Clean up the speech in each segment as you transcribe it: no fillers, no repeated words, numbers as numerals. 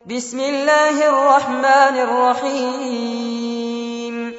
بسم الله الرحمن الرحيم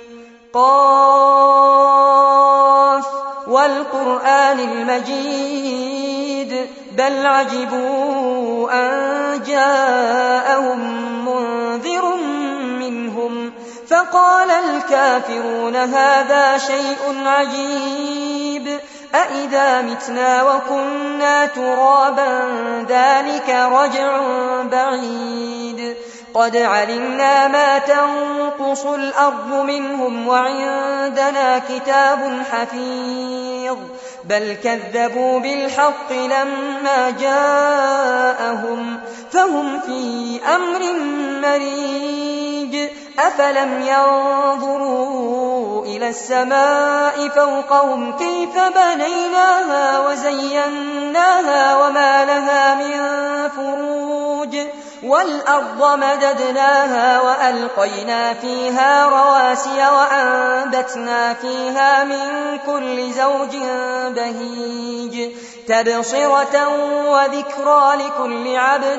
قاف والقرآن المجيد بل عجبوا أن جاءهم منذر منهم فقال الكافرون هذا شيء عجيب أإذا متنا وكنا ترابا ذلك رجع بعيد قد علمنا ما تنقص الأرض منهم وعندنا كتاب حفيظ بل كذبوا بالحق لما جاءهم فهم في أمر مريج أفلم ينظروا إلى السماء فوقهم كيف بنيناها وزيناها وما لها من فروج والأرض مددناها وألقينا فيها رواسي وأنبتنا فيها من كل زوج بهيج تبصرة وذكرى لكل عبد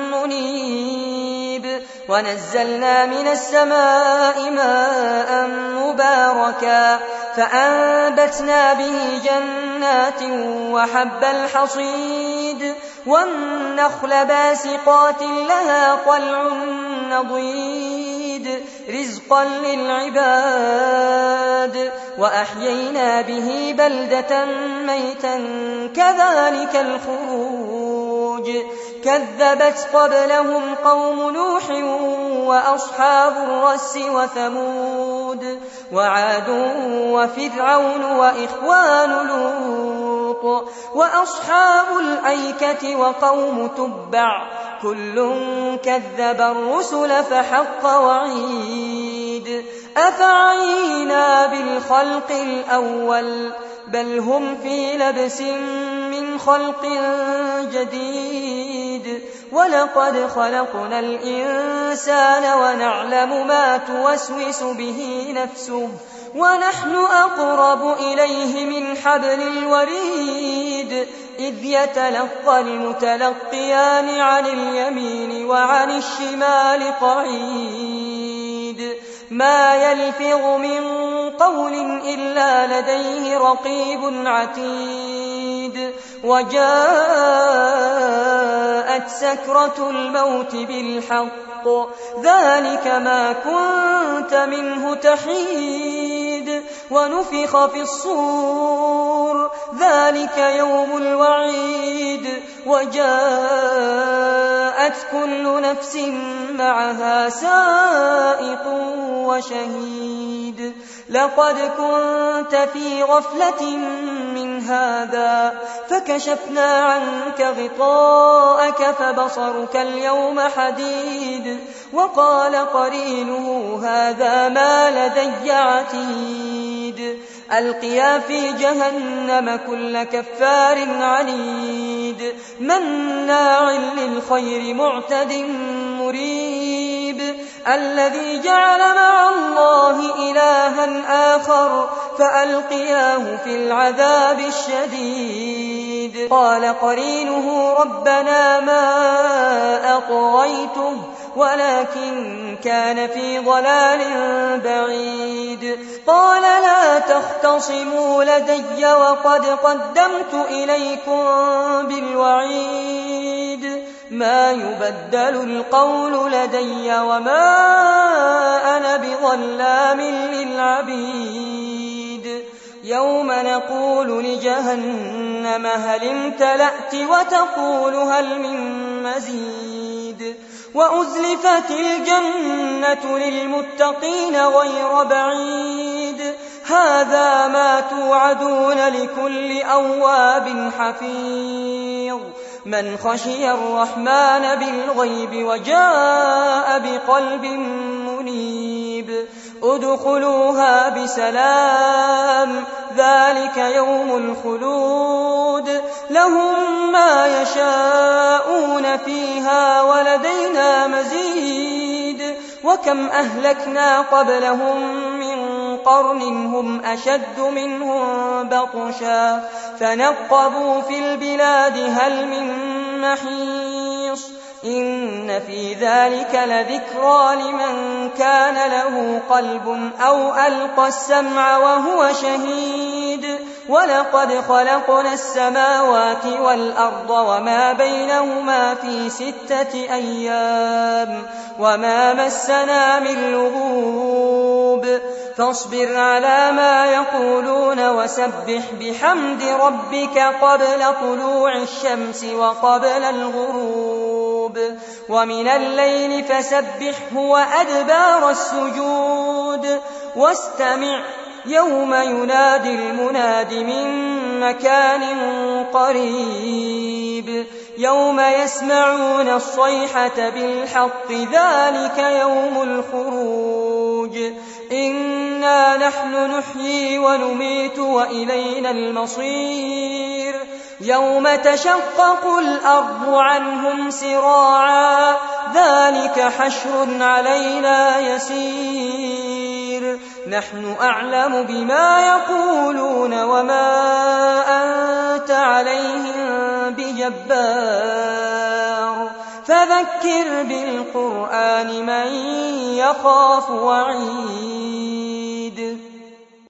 منيب ونزلنا من السماء ماء مباركا فأنبتنا به جنات وحب الحصيد والنخل باسقات لها طلع نضيد رزقا للعباد وأحيينا به بلدة ميتا كذلك الخروج كذبت قبلهم قوم نوح وأصحاب الرس وثمود وعاد وفرعون وإخوان لوط وأصحاب الأيكة وقوم تبع كل كذب الرسل فحق وعيد أفعينا بالخلق الأول بل هم في لبس من خلق جديد ولقد خلقنا الإنسان ونعلم ما توسوس به نفسه ونحن أقرب إليه من حبل الوريد إذ يتلقى المتلقيان عن اليمين وعن الشمال قعيد ما يلفظ من قول إلا لديه رقيب عتيد وجاءت سكرة الموت بالحق ذلك ما كنت منه تحيد ونفخ في الصور ذلك يوم الوعيد وجاءت كل نفس معها سائق وشهيد لقد كنت في غفلة من هذا فكشفنا عنك غطاءك فبصرك اليوم حديد وقال قرينه هذا ما لدي عتيد ألقيا في جهنم كل كفار عنيد مناع للخير معتد مريب الذي جعل مع الله إلها آخر فألقياه في العذاب الشديد قال قرينه ربنا ما أطغيته ولكن كان في ضلال بعيد قال لا تختصموا لدي وقد قدمت إليكم بالوعيد ما يبدل القول لدي وما أنا بظلام للعبيد يوم نقول لجهنم هل امتلأت وتقول هل من مزيد وأزلفت الجنة للمتقين غير بعيد هذا ما توعدون لكل أواب حفيظ من خشي الرحمن بالغيب وجاء بقلب منيب ادخلوها بسلام ذلك يوم الخلود لهم ما يشاءون فيها ولدينا مزيد وكم أهلكنا قبلهم من قرن هم أشد منهم بطشا فنقبوا في البلاد هل من محيص إن في ذلك لذكرى لمن كان له قلب أو ألقى السمع وهو شهيد ولقد خلقنا السماوات والأرض وما بينهما في 6 أيام وما مسنا من لغوب فاصبر على ما يقولون وسبح بحمد ربك قبل طلوع الشمس وقبل الغروب ومن الليل فسبحه وأدبار السجود واستمع يوم ينادي المناد من مكان قريب يوم يسمعون الصيحة بالحق ذلك يوم الخروج إنا نحن نحيي ونميت وإلينا المصير يوم تشقق الأرض عنهم سراعا ذلك حشر علينا يسير نحن أعلم بما يقولون وما أنت عليهم بجبار فذكر بالقرآن من يخاف وعيد